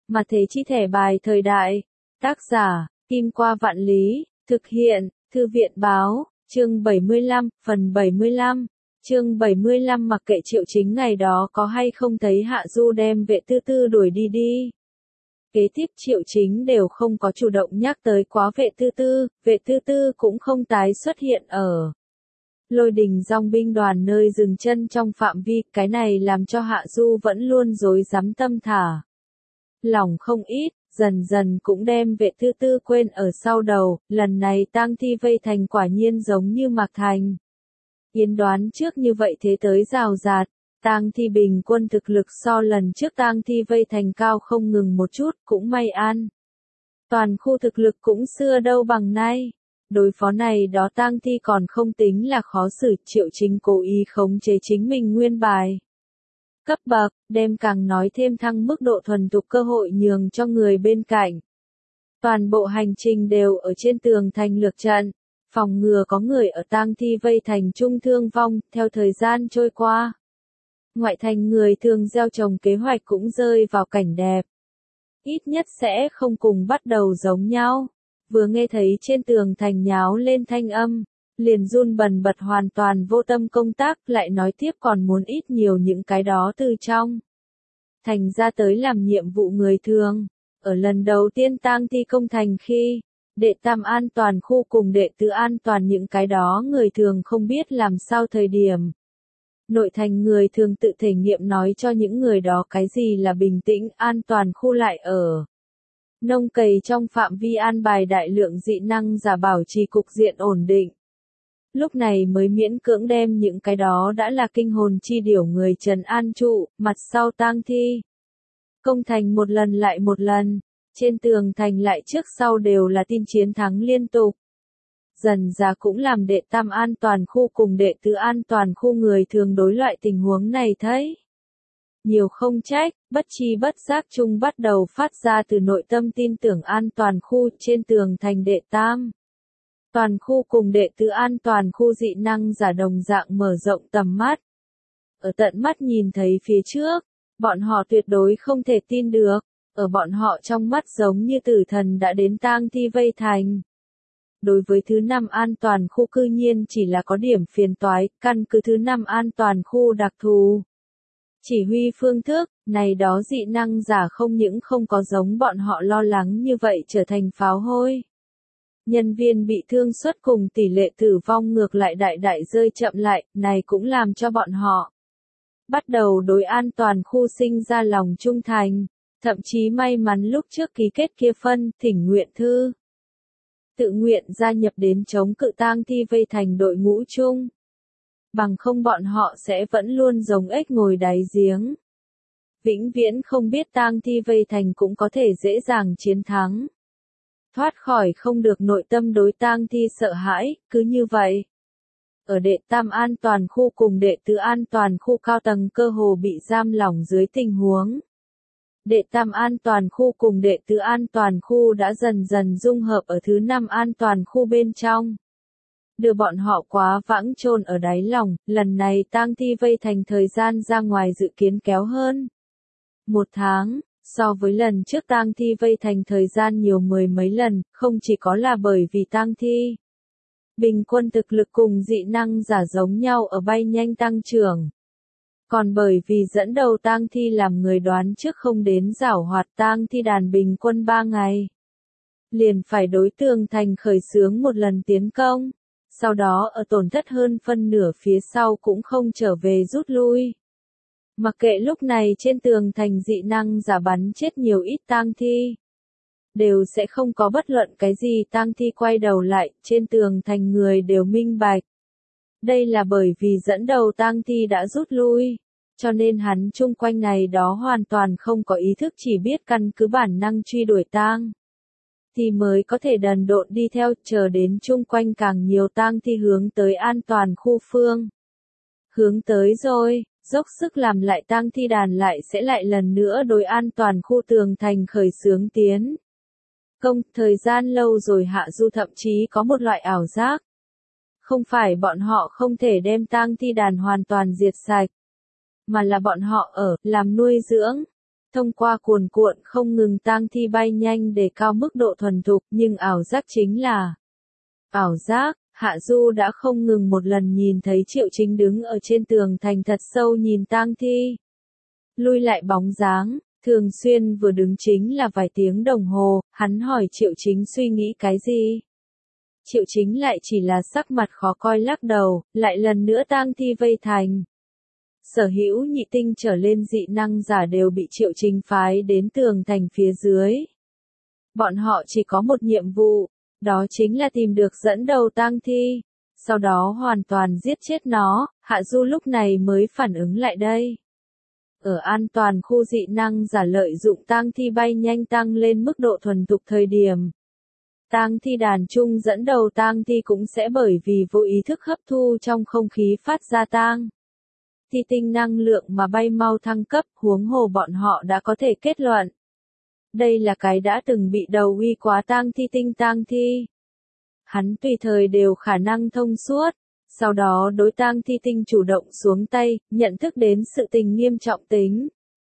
Mà thế chi thẻ bài thời đại. Tác giả, Kim Qua Vạn Lý, thực hiện, Thư viện báo, chương 75, phần 75. Chương 75 mặc kệ Triệu Chính ngày đó có hay không thấy Hạ Du đem vệ tư tư đuổi đi. Kế tiếp Triệu Chính đều không có chủ động nhắc tới quá vệ tư tư cũng không tái xuất hiện ở Lôi Đình dòng binh đoàn nơi dừng chân trong phạm vi, cái này làm cho Hạ Du vẫn luôn rối rắm tâm thả. Lòng không ít, dần dần cũng đem vệ tư tư quên ở sau đầu, lần này tang thi vây thành quả nhiên giống như Mạc Thành. Yến đoán trước như vậy thế tới rào rạt, tang thi bình quân thực lực so lần trước tang thi vây thành cao không ngừng một chút, cũng may an. Toàn khu thực lực cũng xưa đâu bằng nay. Đối phó này đó tang thi còn không tính là khó xử, Triệu Chính cố ý khống chế chính mình nguyên bài. Cấp bậc, đem càng nói thêm thăng mức độ thuần thục cơ hội nhường cho người bên cạnh. Toàn bộ hành trình đều ở trên tường thành lược trận, phòng ngừa có người ở tang thi vây thành trung thương vong, theo thời gian trôi qua. Ngoại thành người thường gieo trồng kế hoạch cũng rơi vào cảnh đẹp. Ít nhất sẽ không cùng bắt đầu giống nhau. Vừa nghe thấy trên tường thành nháo lên thanh âm, liền run bần bật hoàn toàn vô tâm công tác, lại nói tiếp còn muốn ít nhiều những cái đó từ trong thành ra tới làm nhiệm vụ người thường. Ở lần đầu tiên tang thi công thành khi, đệ tam an toàn khu cùng đệ tứ an toàn những cái đó người thường không biết làm sao thời điểm. Nội thành người thường tự thể nghiệm nói cho những người đó cái gì là bình tĩnh, an toàn khu lại ở nông cày trong phạm vi an bài đại lượng dị năng giả bảo trì cục diện ổn định. Lúc này mới miễn cưỡng đem những cái đó đã là kinh hồn chi điểu người trấn an trụ, mặt sau tang thi. Công thành một lần lại một lần, trên tường thành lại trước sau đều là tin chiến thắng liên tục. Dần ra cũng làm đệ tam an toàn khu cùng đệ tứ an toàn khu người thường đối loại tình huống này thấy. Nhiều không trách, bất chi bất giác chung bắt đầu phát ra từ nội tâm tin tưởng an toàn khu trên tường thành đệ tam. Toàn khu cùng đệ tứ an toàn khu dị năng giả đồng dạng mở rộng tầm mắt. Ở tận mắt nhìn thấy phía trước, bọn họ tuyệt đối không thể tin được, ở bọn họ trong mắt giống như tử thần đã đến tang thi vây thành. Đối với thứ 5 an toàn khu cư nhiên chỉ là có điểm phiền toái, căn cứ thứ 5 an toàn khu đặc thù. Chỉ huy phương thức, này đó dị năng giả không những không có giống bọn họ lo lắng như vậy trở thành pháo hôi. Nhân viên bị thương suất cùng tỷ lệ tử vong ngược lại đại rơi chậm lại, này cũng làm cho bọn họ bắt đầu đối an toàn khu sinh ra lòng trung thành, thậm chí may mắn lúc trước ký kết kia phân thỉnh nguyện thư. Tự nguyện gia nhập đến chống cự tang thi vây thành đội ngũ chung. Bằng không bọn họ sẽ vẫn luôn giống ếch ngồi đáy giếng. Vĩnh viễn không biết tang thi vây thành cũng có thể dễ dàng chiến thắng. Thoát khỏi không được nội tâm đối tang thi sợ hãi, cứ như vậy. Ở đệ tam an toàn khu cùng đệ tứ an toàn khu cao tầng cơ hồ bị giam lỏng dưới tình huống. Đệ tam an toàn khu cùng đệ tứ an toàn khu đã dần dần dung hợp ở thứ 5 an toàn khu bên trong. Đưa bọn họ quá vãng chôn ở đáy lòng, lần này tang thi vây thành thời gian ra ngoài dự kiến kéo hơn 1 tháng, so với lần trước tang thi vây thành thời gian nhiều mười mấy lần, không chỉ có là bởi vì tang thi. Bình quân thực lực cùng dị năng giả giống nhau ở bay nhanh tăng trưởng. Còn bởi vì dẫn đầu tang thi làm người đoán trước không đến giảo hoạt tang thi đàn bình quân 3 ngày. Liền phải đối tường thành khởi xướng một lần tiến công. Sau đó ở tổn thất hơn phân nửa phía sau cũng không trở về rút lui. Mặc kệ lúc này trên tường thành dị năng giả bắn chết nhiều ít tang thi. Đều sẽ không có bất luận cái gì tang thi quay đầu lại, trên tường thành người đều minh bạch. Đây là bởi vì dẫn đầu tang thi đã rút lui, cho nên hắn chung quanh này đó hoàn toàn không có ý thức chỉ biết căn cứ bản năng truy đuổi tang. Thì mới có thể đần độn đi theo, chờ đến chung quanh càng nhiều tang thi hướng tới an toàn khu phương. Hướng tới rồi, dốc sức làm lại tang thi đàn lại sẽ lại lần nữa đối an toàn khu tường thành khởi xướng tiến. Thời gian lâu rồi Hạ Du thậm chí có một loại ảo giác. Không phải bọn họ không thể đem tang thi đàn hoàn toàn diệt sạch, mà là bọn họ làm nuôi dưỡng. Thông qua cuồn cuộn không ngừng tang thi bay nhanh để cao mức độ thuần thục, nhưng ảo giác chính là ảo giác. Hạ Du đã không ngừng một lần nhìn thấy Triệu Chính đứng ở trên tường thành thật sâu nhìn tang thi. Lui lại bóng dáng, thường xuyên vừa đứng chính là vài tiếng đồng hồ, hắn hỏi Triệu Chính suy nghĩ cái gì. Triệu Chính lại chỉ là sắc mặt khó coi lắc đầu, lại lần nữa tang thi vây thành. Sở hữu nhị tinh trở lên dị năng giả đều bị Triệu Chính phái đến tường thành phía dưới. Bọn họ chỉ có một nhiệm vụ, đó chính là tìm được dẫn đầu tang thi, sau đó hoàn toàn giết chết nó. Hạ Du lúc này mới phản ứng lại đây. Ở an toàn khu dị năng giả lợi dụng tang thi bay nhanh tăng lên mức độ thuần thục thời điểm. Tang thi đàn chung dẫn đầu tang thi cũng sẽ bởi vì vô ý thức hấp thu trong không khí phát ra tang thi tinh năng lượng mà bay mau thăng cấp, huống hồ bọn họ đã có thể kết luận. Đây là cái đã từng bị đầu uy quá tang thi tinh tang thi. Hắn tùy thời đều khả năng thông suốt, sau đó đối tang thi tinh chủ động xuống tay, nhận thức đến sự tình nghiêm trọng tính.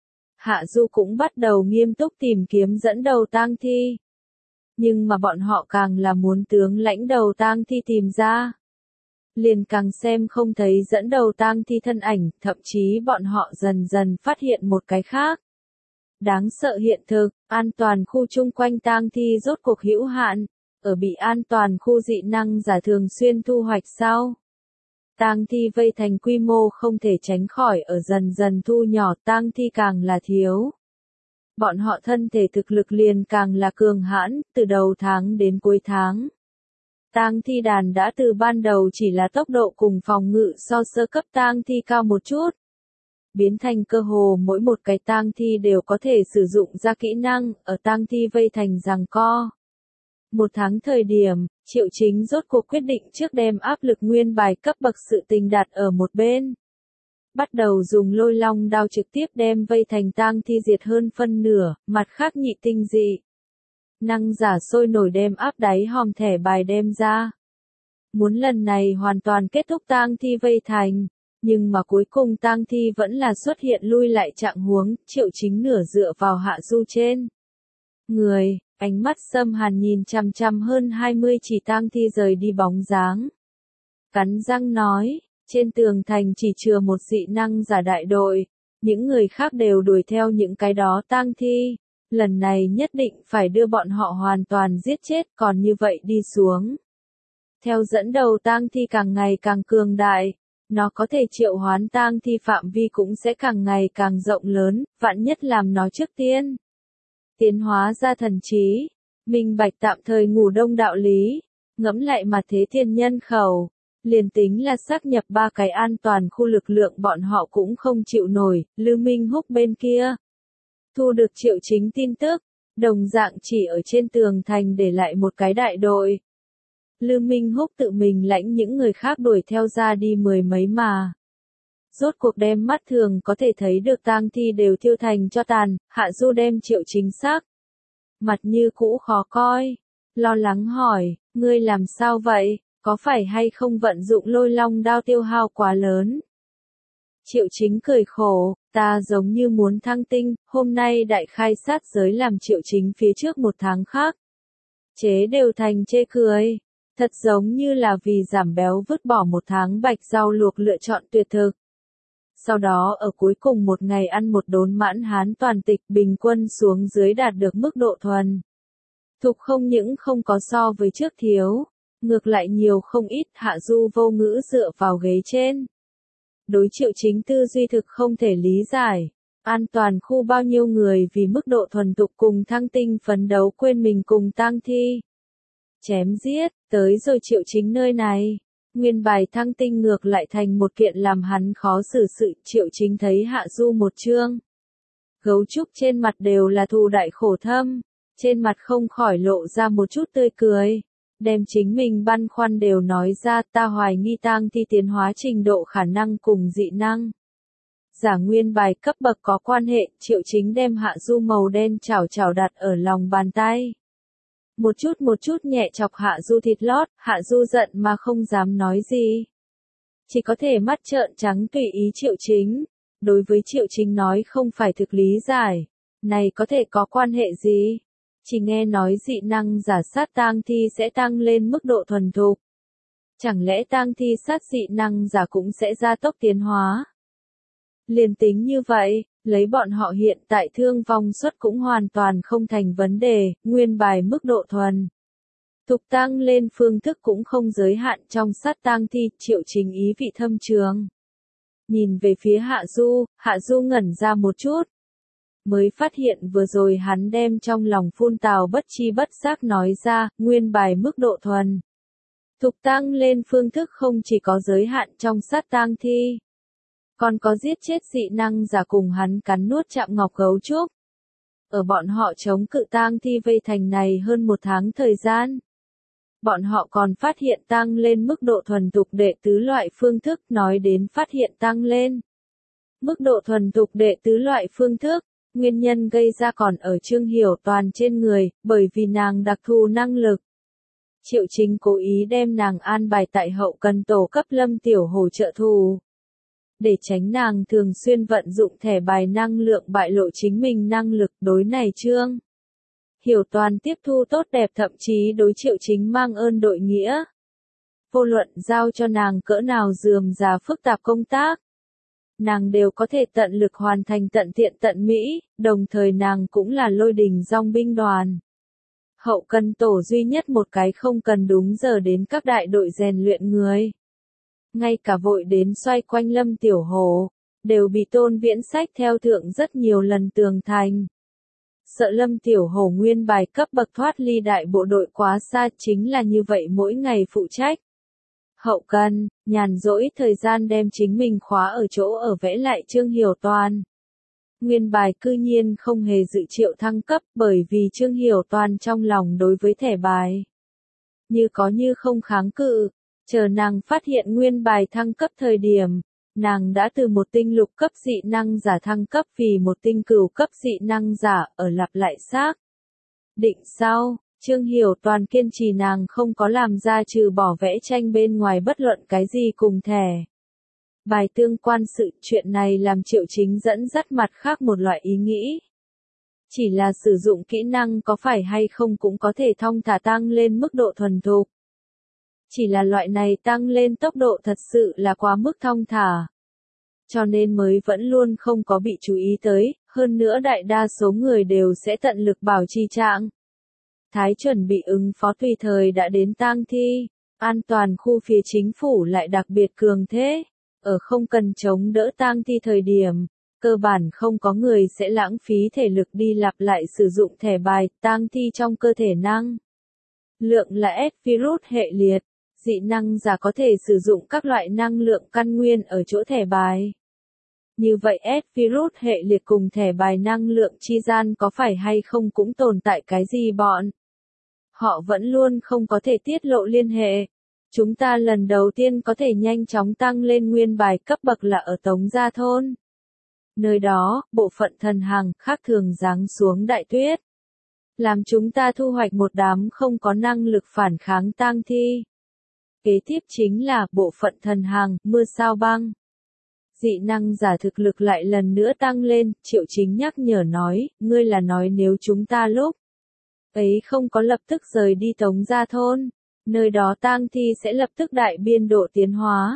Hạ Du cũng bắt đầu nghiêm túc tìm kiếm dẫn đầu tang thi. Nhưng mà bọn họ càng là muốn tướng lãnh đầu tang thi tìm ra. Liền càng xem không thấy dẫn đầu tang thi thân ảnh, thậm chí bọn họ dần dần phát hiện một cái khác. Đáng sợ hiện thực, an toàn khu chung quanh tang thi rốt cuộc hữu hạn, ở bị an toàn khu dị năng giả thường xuyên thu hoạch sau. Tang thi vây thành quy mô không thể tránh khỏi ở dần dần thu nhỏ, tang thi càng là thiếu. Bọn họ thân thể thực lực liền càng là cường hãn, từ đầu tháng đến cuối tháng. Tang thi đàn đã từ ban đầu chỉ là tốc độ cùng phòng ngự so sơ cấp tang thi cao một chút. Biến thành cơ hồ mỗi một cái tang thi đều có thể sử dụng ra kỹ năng, ở tang thi vây thành giằng co. Một tháng thời điểm, Triệu Chính rốt cuộc quyết định trước đem áp lực nguyên bài cấp bậc sự tình đặt ở một bên. Bắt đầu dùng lôi long đao trực tiếp đem vây thành tang thi diệt hơn phân nửa, mặt khác nhị tinh dị năng giả sôi nổi đem áp đáy hòm thẻ bài đem ra. Muốn lần này hoàn toàn kết thúc tang thi vây thành, nhưng mà cuối cùng tang thi vẫn là xuất hiện lui lại trạng huống, Triệu Chính nửa dựa vào Hạ Du trên người, ánh mắt xâm hàn nhìn chằm chằm hơn 20 chỉ tang thi rời đi bóng dáng. Cắn răng nói, trên tường thành chỉ chừa một dị năng giả đại đội, những người khác đều đuổi theo những cái đó tang thi. Lần này nhất định phải đưa bọn họ hoàn toàn giết chết, còn như vậy đi xuống. Theo dẫn đầu tang thi càng ngày càng cường đại, nó có thể triệu hoán tang thi phạm vi cũng sẽ càng ngày càng rộng lớn, vạn nhất làm nó trước tiên. Tiến hóa ra thần trí, minh bạch tạm thời ngủ đông đạo lý, ngẫm lại mà thế thiên nhân khẩu. Liền tính là xác nhập 3 cái an toàn khu lực lượng bọn họ cũng không chịu nổi, Lưu Minh Húc bên kia. Thu được Triệu Chính tin tức, đồng dạng chỉ ở trên tường thành để lại một cái đại đội. Lưu Minh Húc tự mình lãnh những người khác đuổi theo ra đi mười mấy mà. Rốt cuộc đem mắt thường có thể thấy được tang thi đều thiêu thành cho tàn, Hạ Du đem Triệu Chính xác. Mặt như cũ khó coi, lo lắng hỏi, ngươi làm sao vậy, có phải hay không vận dụng lôi long đao tiêu hao quá lớn? Triệu Chính cười khổ, ta giống như muốn thăng tinh, hôm nay đại khai sát giới làm Triệu Chính phía trước một tháng khác. Chế đều thành chê cười, thật giống như là vì giảm béo vứt bỏ một tháng bạch rau luộc lựa chọn tuyệt thực. Sau đó ở cuối cùng một ngày ăn một đốn mãn hán toàn tịch bình quân xuống dưới đạt được mức độ thuần thục không những không có so với trước thiếu, ngược lại nhiều không ít. Hạ Du vô ngữ dựa vào ghế trên. Đối Triệu Chính tư duy thực không thể lý giải. An toàn khu bao nhiêu người vì mức độ thuần thục cùng thăng tinh phấn đấu quên mình cùng tang thi. Chém giết, tới rồi Triệu Chính nơi này. Nguyên bài thăng tinh ngược lại thành một kiện làm hắn khó xử sự. Triệu Chính thấy Hạ Du một chương gấu trúc trên mặt đều là thù đại khổ thâm, trên mặt không khỏi lộ ra một chút tươi cười. Đem chính mình băn khoăn đều nói ra, ta hoài nghi tang thi tiến hóa trình độ khả năng cùng dị năng giả nguyên bài cấp bậc có quan hệ. Triệu Chính đem Hạ Du màu đen chảo chảo đặt ở lòng bàn tay. Một chút nhẹ chọc Hạ Du thịt lót, Hạ Du giận mà không dám nói gì. Chỉ có thể mắt trợn trắng tùy ý Triệu Chính. Đối với Triệu Chính nói không phải thực lý giải. Này có thể có quan hệ gì? Chỉ nghe nói dị năng giả sát tang thi sẽ tăng lên mức độ thuần thục. Chẳng lẽ tang thi sát dị năng giả cũng sẽ gia tốc tiến hóa? Liền tính như vậy, lấy bọn họ hiện tại thương vong suất cũng hoàn toàn không thành vấn đề, nguyên bài mức độ thuần thục tăng lên phương thức cũng không giới hạn trong sát tang thi, Triệu Chính ý vị thâm trường. Nhìn về phía Hạ Du ngẩn ra một chút. Mới phát hiện vừa rồi hắn đem trong lòng phun tào bất chi bất giác nói ra, nguyên bài mức độ thuần thục tăng lên phương thức không chỉ có giới hạn trong sát tang thi, còn có giết chết dị năng giả cùng hắn cắn nuốt Trạm Ngọc gấu trúc. Ở bọn họ chống cự tang thi vây thành này hơn 1 tháng thời gian. Bọn họ còn phát hiện tăng lên mức độ thuần thục đệ tứ loại phương thức, nói đến phát hiện tăng lên mức độ thuần thục đệ tứ loại phương thức, nguyên nhân gây ra còn ở Trương Hiểu Toàn trên người, bởi vì nàng đặc thù năng lực. Triệu Chính cố ý đem nàng an bài tại hậu cần tổ cấp Lâm Tiểu Hổ trợ thù. Để tránh nàng thường xuyên vận dụng thẻ bài năng lượng bại lộ chính mình năng lực, đối này Trương Hiểu Toàn tiếp thu tốt đẹp, thậm chí đối Triệu Chính mang ơn đội nghĩa. Vô luận giao cho nàng cỡ nào rườm rà phức tạp công tác, nàng đều có thể tận lực hoàn thành tận thiện tận mỹ, đồng thời nàng cũng là Lôi Đình Dòng binh đoàn hậu cần tổ duy nhất một cái không cần đúng giờ đến các đại đội rèn luyện người. Ngay cả vội đến xoay quanh Lâm Tiểu Hổ, đều bị Tôn Viễn sách theo thượng rất nhiều lần tường thành. Sợ Lâm Tiểu Hổ nguyên bài cấp bậc thoát ly đại bộ đội quá xa, chính là như vậy mỗi ngày phụ trách hậu cần, nhàn rỗi thời gian đem chính mình khóa ở chỗ ở vẽ lại Trương Hiểu Toàn. Nguyên bài cư nhiên không hề dự triệu thăng cấp, bởi vì Trương Hiểu Toàn trong lòng đối với thẻ bài như có như không kháng cự. Chờ nàng phát hiện nguyên bài thăng cấp thời điểm, nàng đã từ một tinh lục cấp dị năng giả thăng cấp vì một tinh cửu cấp dị năng giả, ở lặp lại xác định sau, Trương Hiểu Toàn kiên trì nàng không có làm ra trừ bỏ vẽ tranh bên ngoài bất luận cái gì cùng thẻ bài tương quan sự. Chuyện này làm Triệu Chính dẫn dắt mặt khác một loại ý nghĩ. Chỉ là sử dụng kỹ năng có phải hay không cũng có thể thong thả tăng lên mức độ thuần thục. Chỉ là loại này tăng lên tốc độ thật sự là quá mức thong thả. Cho nên mới vẫn luôn không có bị chú ý tới, hơn nữa đại đa số người đều sẽ tận lực bảo trì trạng thái chuẩn bị ứng phó tùy thời đã đến tang thi. An toàn khu phía chính phủ lại đặc biệt cường thế. Ở không cần chống đỡ tang thi thời điểm, cơ bản không có người sẽ lãng phí thể lực đi lặp lại sử dụng thẻ bài. Tang thi trong cơ thể năng lượng là S virus hệ liệt. Dị năng giả có thể sử dụng các loại năng lượng căn nguyên ở chỗ thẻ bài. Như vậy S virus hệ liệt cùng thẻ bài năng lượng chi gian có phải hay không cũng tồn tại cái gì bọn họ vẫn luôn không có thể tiết lộ liên hệ. Chúng ta lần đầu tiên có thể nhanh chóng tăng lên nguyên bài cấp bậc là ở Tống Gia Thôn. Nơi đó, bộ phận thần hàng khác thường giáng xuống đại tuyết, làm chúng ta thu hoạch một đám không có năng lực phản kháng tang thi. Kế tiếp chính là bộ phận thần hàng, mưa sao băng. Dị năng giả thực lực lại lần nữa tăng lên, Triệu Chính nhắc nhở nói, ngươi là nói nếu chúng ta lúc ấy không có lập tức rời đi Tống Gia Thôn, nơi đó tang thi sẽ lập tức đại biên độ tiến hóa.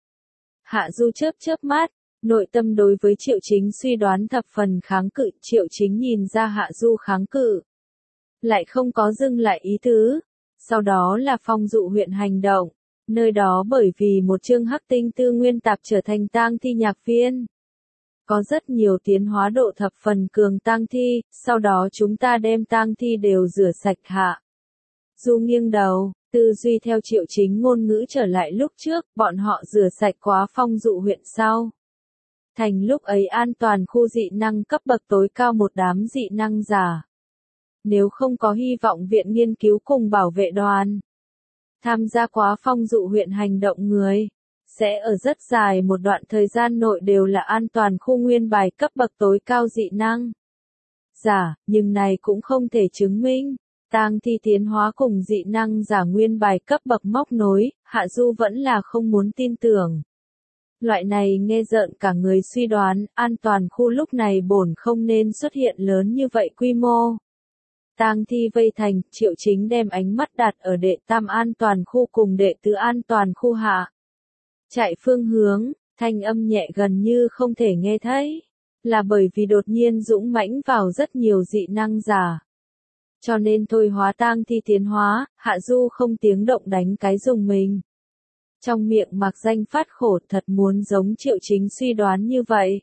Hạ Du chớp mắt, nội tâm đối với Triệu Chính suy đoán thập phần kháng cự. Triệu Chính nhìn ra Hạ Du kháng cự, lại không có dừng lại ý tứ. Sau đó là Phong Dụ huyện hành động, nơi đó bởi vì một chương hắc tinh tư nguyên tạp trở thành tang thi nhạc viên. Có rất nhiều tiến hóa độ thập phần cường tang thi, sau đó chúng ta đem tang thi đều rửa sạch. Hạ Du nghiêng đầu, tư duy theo Triệu Chính ngôn ngữ trở lại lúc trước, bọn họ rửa sạch quá Phong Dụ huyện sau. Thành lúc ấy an toàn khu dị năng cấp bậc tối cao một đám dị năng giả. Nếu không có hy vọng viện nghiên cứu cùng bảo vệ đoàn tham gia quá Phong Dụ huyện hành động người, sẽ ở rất dài một đoạn thời gian nội đều là an toàn khu nguyên bài cấp bậc tối cao dị năng giả, nhưng này cũng không thể chứng minh tang thi tiến hóa cùng dị năng giả nguyên bài cấp bậc móc nối. Hạ Du vẫn là không muốn tin tưởng. Loại này nghe rợn cả người suy đoán, an toàn khu lúc này bổn không nên xuất hiện lớn như vậy quy mô. Tang thi vây thành, Triệu Chính đem ánh mắt đặt ở đệ tam an toàn khu cùng đệ tứ an toàn khu hạ. Chạy phương hướng, thanh âm nhẹ gần như không thể nghe thấy, là bởi vì đột nhiên dũng mãnh vào rất nhiều dị năng giả. Cho nên thôi hóa tang thi tiến hóa, Hạ Du không tiếng động đánh cái dùng mình. Trong miệng mặc danh phát khổ, thật muốn giống Triệu Chính suy đoán như vậy.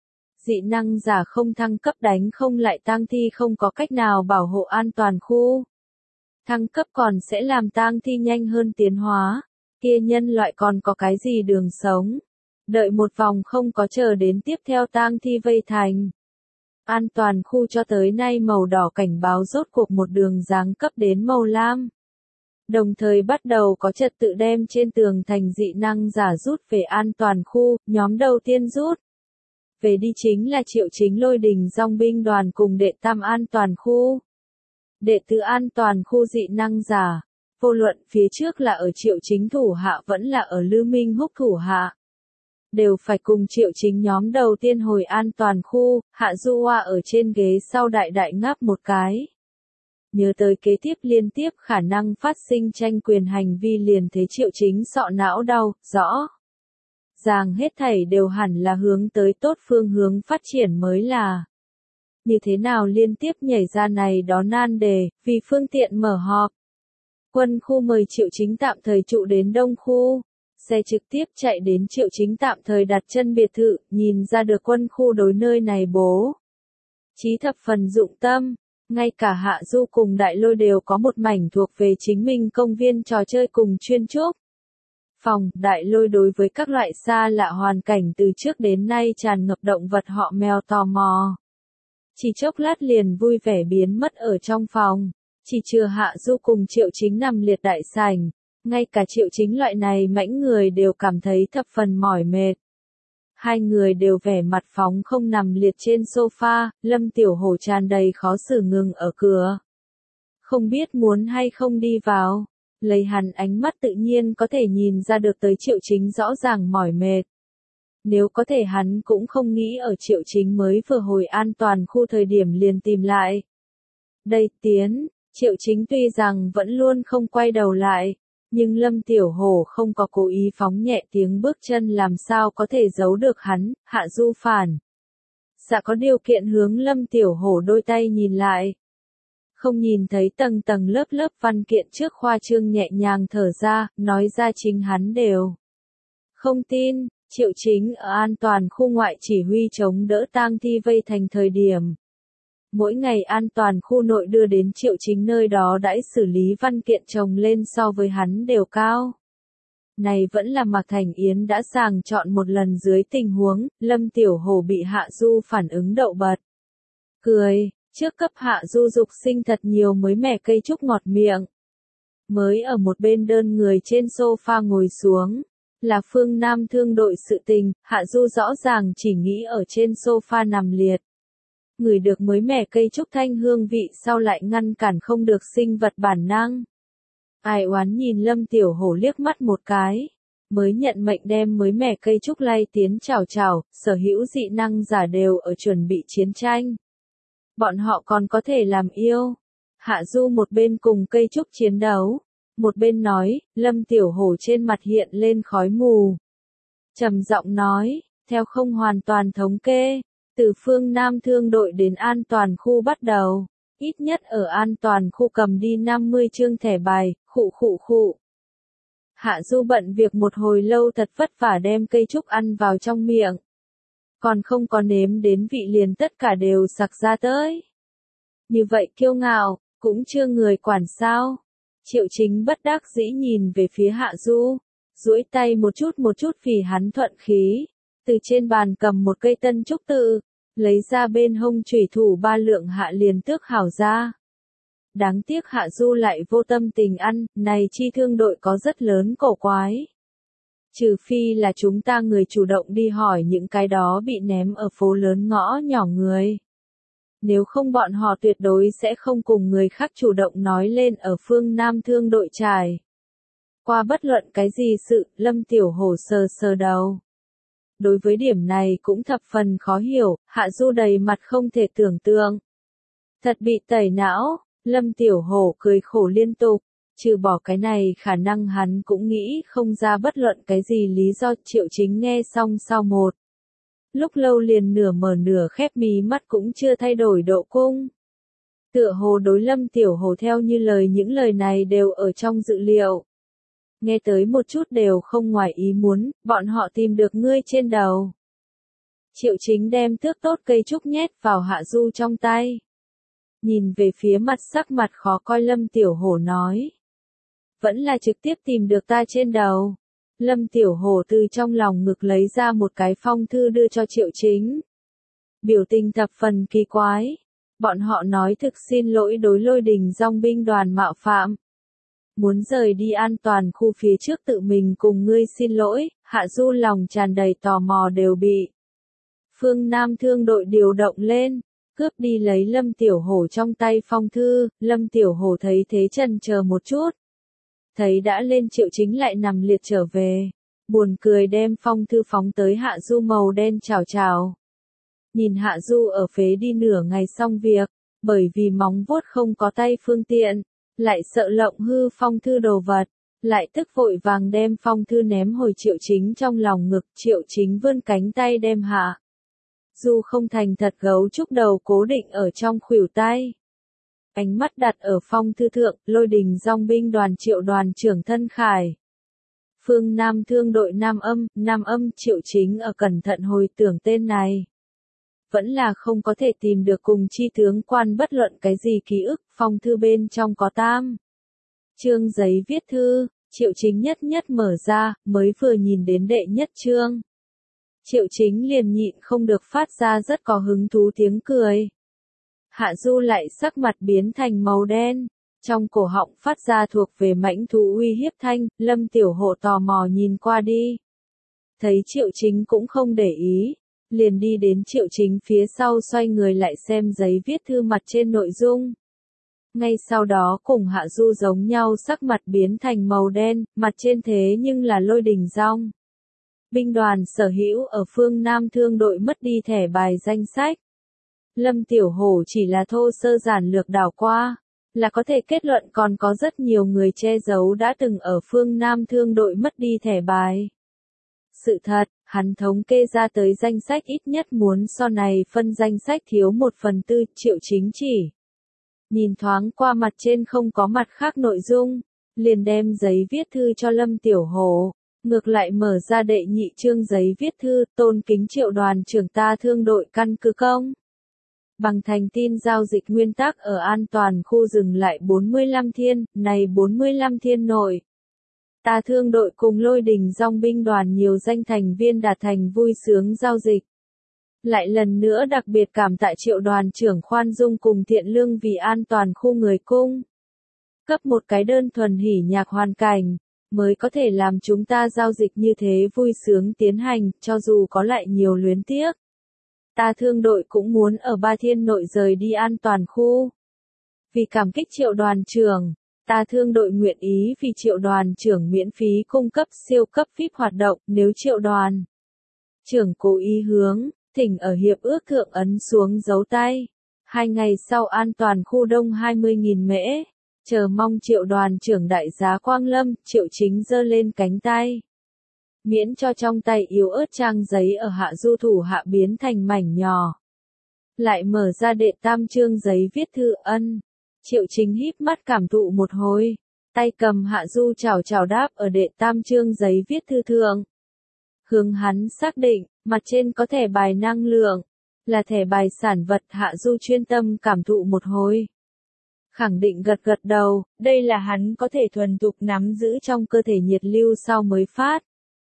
Dị năng giả không thăng cấp đánh không lại tang thi không có cách nào bảo hộ an toàn khu. Thăng cấp còn sẽ làm tang thi nhanh hơn tiến hóa, kia nhân loại còn có cái gì đường sống. Đợi một vòng không có chờ đến tiếp theo tang thi vây thành. An toàn khu cho tới nay màu đỏ cảnh báo rốt cuộc một đường giáng cấp đến màu lam. Đồng thời bắt đầu có trật tự đem trên tường thành dị năng giả rút về an toàn khu, nhóm đầu tiên rút. Về đi chính là Triệu Chính lôi đình dòng binh đoàn cùng đệ tam an toàn khu. Đệ tứ an toàn khu dị năng giả, vô luận phía trước là ở Triệu Chính thủ hạ vẫn là ở Lưu Minh Húc thủ hạ. Đều phải cùng Triệu Chính nhóm đầu tiên hồi an toàn khu, Hạ Du Hoa ở trên ghế sau đại đại ngáp một cái. Nhớ tới kế tiếp liên tiếp khả năng phát sinh tranh quyền hành vi liền thấy Triệu Chính sọ não đau, rõ ràng hết thảy đều hẳn là hướng tới tốt phương hướng phát triển mới là. Như thế nào liên tiếp nhảy ra này đó nan đề, vì phương tiện mở họp. Quân khu mời Triệu Chính tạm thời trụ đến Đông khu. Xe trực tiếp chạy đến Triệu Chính tạm thời đặt chân biệt thự, nhìn ra được quân khu đối nơi này bố. Chí thập phần dụng tâm, ngay cả Hạ Du cùng Đại Lôi đều có một mảnh thuộc về chính mình công viên trò chơi cùng chuyên trúc. Phòng, Đại Lôi đối với các loại xa lạ hoàn cảnh từ trước đến nay tràn ngập động vật họ mèo tò mò. Chỉ chốc lát liền vui vẻ biến mất ở trong phòng, chỉ trừ Hạ Du cùng Triệu Chính nằm liệt đại sảnh. Ngay cả Triệu Chính loại này mãnh người đều cảm thấy thập phần mỏi mệt. Hai người đều vẻ mặt phóng không nằm liệt trên sofa, Lâm Tiểu Hổ tràn đầy khó xử ngừng ở cửa. Không biết muốn hay không đi vào, lấy hắn ánh mắt tự nhiên có thể nhìn ra được tới Triệu Chính rõ ràng mỏi mệt. Nếu có thể hắn cũng không nghĩ ở Triệu Chính mới vừa hồi an toàn khu thời điểm liền tìm lại. Đây tiến, Triệu Chính tuy rằng vẫn luôn không quay đầu lại. Nhưng Lâm Tiểu Hổ không có cố ý phóng nhẹ tiếng bước chân làm sao có thể giấu được hắn, Hạ Du phản. Dạ có điều kiện hướng Lâm Tiểu Hổ đôi tay nhìn lại. Không nhìn thấy tầng tầng lớp lớp văn kiện trước khoa trương nhẹ nhàng thở ra, nói ra chính hắn đều. Không tin, Triệu Chính ở an toàn khu ngoại chỉ huy chống đỡ tang thi vây thành thời điểm. Mỗi ngày an toàn khu nội đưa đến Triệu Chính nơi đó đãi xử lý văn kiện chồng lên so với hắn đều cao. Này vẫn là Mạc Thành Yến đã sàng chọn một lần dưới tình huống, Lâm Tiểu Hổ bị Hạ Du phản ứng đậu bật. Cười, trước cấp Hạ Du dục sinh thật nhiều mới mẻ cây trúc ngọt miệng. Mới ở một bên đơn người trên sofa ngồi xuống, là Phương Nam thương đội sự tình, Hạ Du rõ ràng chỉ nghĩ ở trên sofa nằm liệt. Ngửi được mới mẻ cây trúc thanh hương vị sau lại ngăn cản không được sinh vật bản năng. Ai oán nhìn Lâm Tiểu Hổ liếc mắt một cái, mới nhận mệnh đem mới mẻ cây trúc lay tiến chảo chảo, sở hữu dị năng giả đều ở chuẩn bị chiến tranh. Bọn họ còn có thể làm yêu. Hạ Du một bên cùng cây trúc chiến đấu, một bên nói, Lâm Tiểu Hổ trên mặt hiện lên khói mù. Trầm giọng nói, theo không hoàn toàn thống kê. Từ phương Nam thương đội đến an toàn khu bắt đầu, ít nhất ở an toàn khu cầm đi 50 chương thẻ bài, khụ. Hạ Du bận việc một hồi lâu thật vất vả đem cây trúc ăn vào trong miệng. Còn không có nếm đến vị liền tất cả đều sặc ra tới. Như vậy kiêu ngạo, cũng chưa người quản sao. Triệu Chính bất đắc dĩ nhìn về phía Hạ Du, duỗi tay một chút vì hắn thuận khí. Từ trên bàn cầm một cây tân trúc tự, lấy ra bên hông chủy thủ 3 lượng hạ liền tước hảo ra. Đáng tiếc Hạ Du lại vô tâm tình ăn, này chi thương đội có rất lớn cổ quái. Trừ phi là chúng ta người chủ động đi hỏi những cái đó bị ném ở phố lớn ngõ nhỏ người. Nếu không bọn họ tuyệt đối sẽ không cùng người khác chủ động nói lên ở phương Nam thương đội trải. Qua bất luận cái gì sự, Lâm Tiểu Hổ sờ sờ đầu. đối với điểm này cũng thập phần khó hiểu, Hạ Du đầy mặt không thể tưởng tượng. Thật bị tẩy não, Lâm Tiểu Hổ cười khổ liên tục, trừ bỏ cái này khả năng hắn cũng nghĩ không ra bất luận cái gì lý do. Triệu Chính nghe xong sau một lúc lâu liền nửa mở nửa khép mí mắt cũng chưa thay đổi độ cung. Tựa hồ đối Lâm Tiểu Hổ theo như lời những lời này đều ở trong dự liệu. Nghe tới một chút đều không ngoài ý muốn, bọn họ tìm được ngươi trên đầu. Triệu Chính đem tước tốt cây trúc nhét vào Hạ Du trong tay. Nhìn về phía mặt sắc mặt khó coi Lâm Tiểu Hổ nói. Vẫn là trực tiếp tìm được ta trên đầu. Lâm Tiểu Hổ từ trong lòng ngực lấy ra một cái phong thư đưa cho Triệu Chính. Biểu tình thập phần kỳ quái. Bọn họ nói thực xin lỗi đối Lôi Đình Dòng binh đoàn mạo phạm. Muốn rời đi an toàn khu phía trước tự mình cùng ngươi xin lỗi. Hạ Du lòng tràn đầy tò mò đều bị phương Nam thương đội điều động lên, cướp đi lấy Lâm Tiểu Hổ trong tay phong thư. Lâm Tiểu Hổ thấy thế chần chờ một chút. Thấy đã lên Triệu Chính lại nằm liệt trở về. Buồn cười đem phong thư phóng tới Hạ Du màu đen chào chào. Nhìn Hạ Du ở phế đi nửa ngày xong việc, bởi vì móng vuốt không có tay phương tiện, lại sợ lộng hư phong thư đồ vật, lại tức vội vàng đem phong thư ném hồi Triệu Chính trong lòng ngực. Triệu Chính vươn cánh tay đem Hạ Du không thành thật gấu trúc đầu cố định ở trong khuỷu tay. Ánh mắt đặt ở phong thư thượng. Lôi Đình Dòng binh đoàn Triệu đoàn trưởng Thân Khải. Phương Nam thương đội Nam Âm. Triệu Chính ở cẩn thận hồi tưởng tên này. Vẫn là không có thể tìm được cùng chi tướng quan bất luận cái gì ký ức. Phong thư bên trong có tam chương giấy viết thư. Triệu Chính nhất nhất mở ra, mới vừa nhìn đến đệ nhất chương. Triệu Chính liền nhịn không được phát ra rất có hứng thú tiếng cười. Hạ Du lại sắc mặt biến thành màu đen, trong cổ họng phát ra thuộc về mãnh thú uy hiếp thanh. Lâm Tiểu Hổ tò mò nhìn qua đi. Thấy Triệu Chính cũng không để ý, liền đi đến Triệu Chính phía sau xoay người lại xem giấy viết thư mặt trên nội dung. Ngay sau đó cùng Hạ Du giống nhau, sắc mặt biến thành màu đen, mặt trên thế nhưng là Lôi Đình Dòng binh đoàn sở hữu ở phương Nam thương đội mất đi thẻ bài danh sách. Lâm Tiểu Hổ chỉ là thô sơ giản lược đảo qua, là có thể kết luận còn có rất nhiều người che giấu đã từng ở phương Nam thương đội mất đi thẻ bài. Sự thật, hắn thống kê ra tới danh sách ít nhất muốn so này phân danh sách thiếu 1/4. Triệu Chính chỉ nhìn thoáng qua mặt trên không có mặt khác nội dung, liền đem giấy viết thư cho Lâm Tiểu Hổ. Ngược lại mở ra đệ nhị chương giấy viết thư. Tôn kính Triệu đoàn trưởng, ta thương đội căn cứ công bằng thành tin giao dịch nguyên tắc ở an toàn khu dừng lại 45 thiên, này 45 thiên nội. Ta thương đội cùng Lôi Đình Dòng binh đoàn nhiều danh thành viên đạt thành vui sướng giao dịch. Lại lần nữa đặc biệt cảm tạ Triệu đoàn trưởng khoan dung cùng thiện lương vì an toàn khu người cung cấp một cái đơn thuần hỉ nhạc hoàn cảnh, mới có thể làm chúng ta giao dịch như thế vui sướng tiến hành. Cho dù có lại nhiều luyến tiếc, ta thương đội cũng muốn ở 3 thiên nội rời đi an toàn khu. Vì cảm kích Triệu đoàn trưởng, ta thương đội nguyện ý vì Triệu đoàn trưởng miễn phí cung cấp siêu cấp VIP hoạt động. Nếu Triệu đoàn trưởng cố ý hướng, thỉnh ở hiệp ước thượng ấn xuống dấu tay. 2 ngày sau an toàn khu đông 20.000 mễ. Chờ mong Triệu đoàn trưởng đại giá quang lâm. Triệu Chính giơ lên cánh tay, miễn cho trong tay yếu ớt trang giấy ở Hạ Du thủ hạ biến thành mảnh nhỏ. Lại mở ra đệ tam chương giấy viết thư. Triệu Chính híp mắt cảm thụ một hồi, tay cầm Hạ Du chào chào đáp ở đệ tam chương giấy viết thư thượng. Hướng hắn xác định, mặt trên có thẻ bài năng lượng, là thẻ bài sản vật. Hạ Du chuyên tâm cảm thụ một hồi, khẳng định gật gật đầu. Đây là hắn có thể thuần thục nắm giữ trong cơ thể nhiệt lưu sau mới phát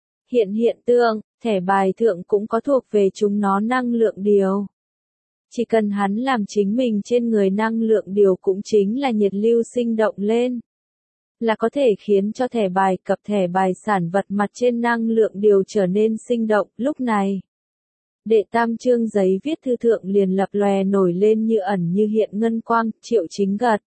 hiện tượng. Thẻ bài thượng cũng có thuộc về chúng nó năng lượng điều. Chỉ cần hắn làm chính mình trên người năng lượng điều cũng chính là nhiệt lưu sinh động lên, là có thể khiến cho thẻ bài cập thẻ bài sản vật mặt trên năng lượng điều trở nên sinh động. Lúc này, đệ tam chương giấy viết thư thượng liền lập lòe nổi lên như ẩn như hiện ngân quang. Triệu Chính gật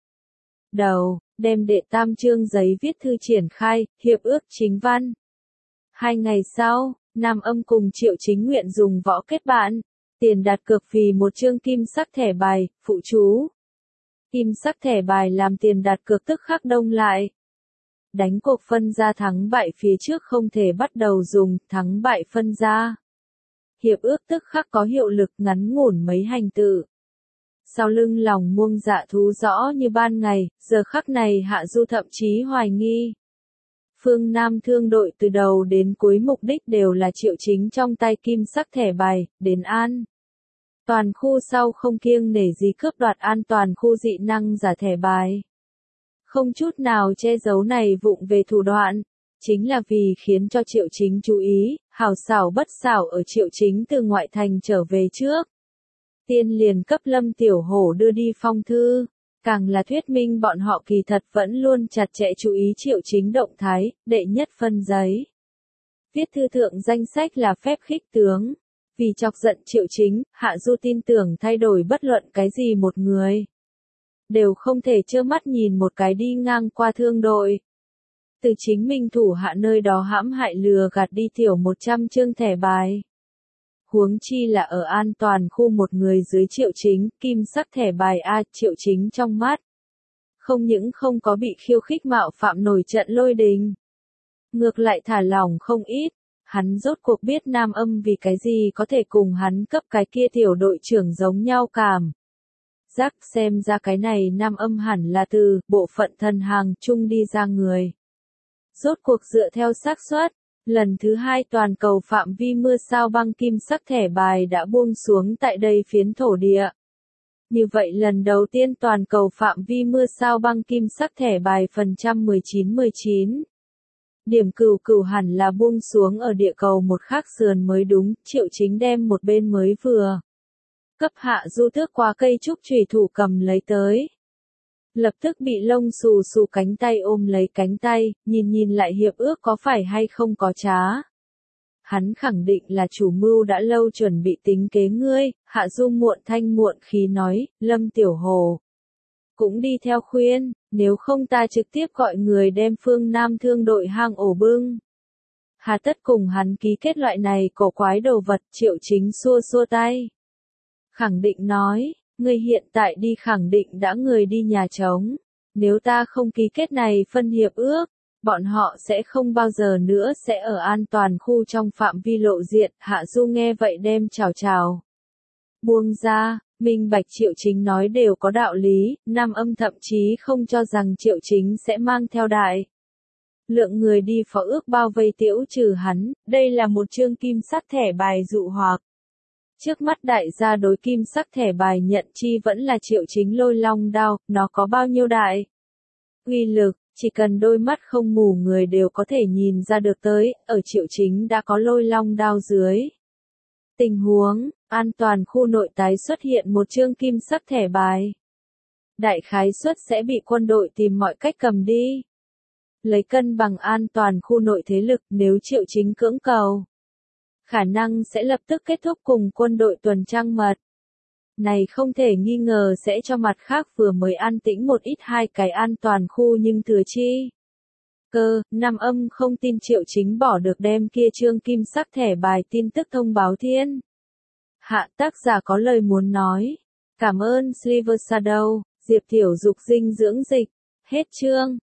đầu, đem đệ tam chương giấy viết thư triển khai. Hiệp ước chính văn. 2 ngày sau, Nam Âm cùng Triệu Chính nguyện dùng võ kết bạn. Tiền đặt cược vì một chương kim sắc thẻ bài, phụ chú. Kim sắc thẻ bài làm tiền đặt cược tức khắc đông lại. Đánh cuộc phân ra thắng bại phía trước không thể bắt đầu dùng, thắng bại phân ra. Hiệp ước tức khắc có hiệu lực ngắn ngủn mấy hành tự. Sau lưng lòng muông dạ thú rõ như ban ngày, giờ khắc này Hạ Du thậm chí hoài nghi. Phương Nam thương đội từ đầu đến cuối mục đích đều là Triệu Chính trong tay kim sắc thẻ bài, đến an. Toàn khu sau không kiêng nể gì cướp đoạt an toàn khu dị năng giả thẻ bài. Không chút nào che giấu này vụng về thủ đoạn, chính là vì khiến cho Triệu Chính chú ý, hào xảo bất xảo ở Triệu Chính từ ngoại thành trở về trước. Tiên liền cấp Lâm Tiểu Hổ đưa đi phong thư, càng là thuyết minh bọn họ kỳ thật vẫn luôn chặt chẽ chú ý Triệu Chính động thái, đệ nhất phân giấy. Viết thư thượng danh sách là phép khích tướng. Vì chọc giận Triệu Chính, Hạ Du tin tưởng thay đổi bất luận cái gì một người. Đều không thể trơ mắt nhìn một cái đi ngang qua thương đội. Từ chính mình thủ hạ nơi đó hãm hại lừa gạt đi tiểu 100 chương thẻ bài. Huống chi là ở an toàn khu một người dưới Triệu Chính, kim sắc thẻ bài A Triệu Chính trong mắt. Không những không có bị khiêu khích mạo phạm nổi trận lôi đình. Ngược lại thả lỏng không ít. Hắn rốt cuộc biết Nam Âm vì cái gì có thể cùng hắn cấp cái kia tiểu đội trưởng giống nhau cảm. Giác xem ra cái này Nam Âm hẳn là từ bộ phận thần hàng chung đi ra người. Rốt cuộc dựa theo xác suất, lần thứ 2 toàn cầu phạm vi mưa sao băng kim sắc thẻ bài đã buông xuống tại đây phiến thổ địa. Như vậy lần đầu tiên toàn cầu phạm vi mưa sao băng kim sắc thẻ bài phần trăm 19. Điểm cửu hẳn là buông xuống ở địa cầu một khắc sườn mới đúng, Triệu Chính đem một bên mới vừa. Cấp Hạ Du tước qua cây trúc chùy thủ cầm lấy tới. Lập tức bị lông xù xù cánh tay ôm lấy cánh tay, nhìn lại hiệp ước có phải hay không có trá. Hắn khẳng định là chủ mưu đã lâu chuẩn bị tính kế ngươi, Hạ Du muộn thanh muộn khí nói, Lâm Tiểu Hồ. Cũng đi theo khuyên, nếu không ta trực tiếp gọi người đem phương Nam thương đội hang ổ bưng. Hà tất cùng hắn ký kết loại này cổ quái đồ vật, Triệu Chính xua xua tay. Khẳng định nói, ngươi hiện tại đi khẳng định đã người đi nhà trống. Nếu ta không ký kết này phân hiệp ước, bọn họ sẽ không bao giờ nữa sẽ ở an toàn khu trong phạm vi lộ diện. Hạ Du nghe vậy đem chào. Buông ra. Minh bạch Triệu Chính nói đều có đạo lý, Nam Âm thậm chí không cho rằng Triệu Chính sẽ mang theo đại. Lượng người đi phó ước bao vây tiễu trừ hắn, đây là một chương kim sắc thẻ bài dụ hoặc. Trước mắt đại gia đối kim sắc thẻ bài nhận chi vẫn là Triệu Chính lôi long đao, nó có bao nhiêu đại? Uy lực, chỉ cần đôi mắt không mù người đều có thể nhìn ra được tới, ở Triệu Chính đã có lôi long đao dưới. Tình huống, an toàn khu nội tái xuất hiện một chương kim sắc thẻ bài. Đại khái suất sẽ bị quân đội tìm mọi cách cầm đi. Lấy cân bằng an toàn khu nội thế lực nếu Triệu Chính cưỡng cầu. Khả năng sẽ lập tức kết thúc cùng quân đội tuần trăng mật. Này không thể nghi ngờ sẽ cho mặt khác vừa mới an tĩnh một ít hai cái an toàn khu nhưng thừa chi. Nam Âm không tin Triệu Chính bỏ được đem kia chương kim sắc thẻ bài tin tức thông báo thiên. Hạ tác giả có lời muốn nói. Cảm ơn Silver Shadow, Diệp Thiểu Dục dinh dưỡng dịch. Hết chương.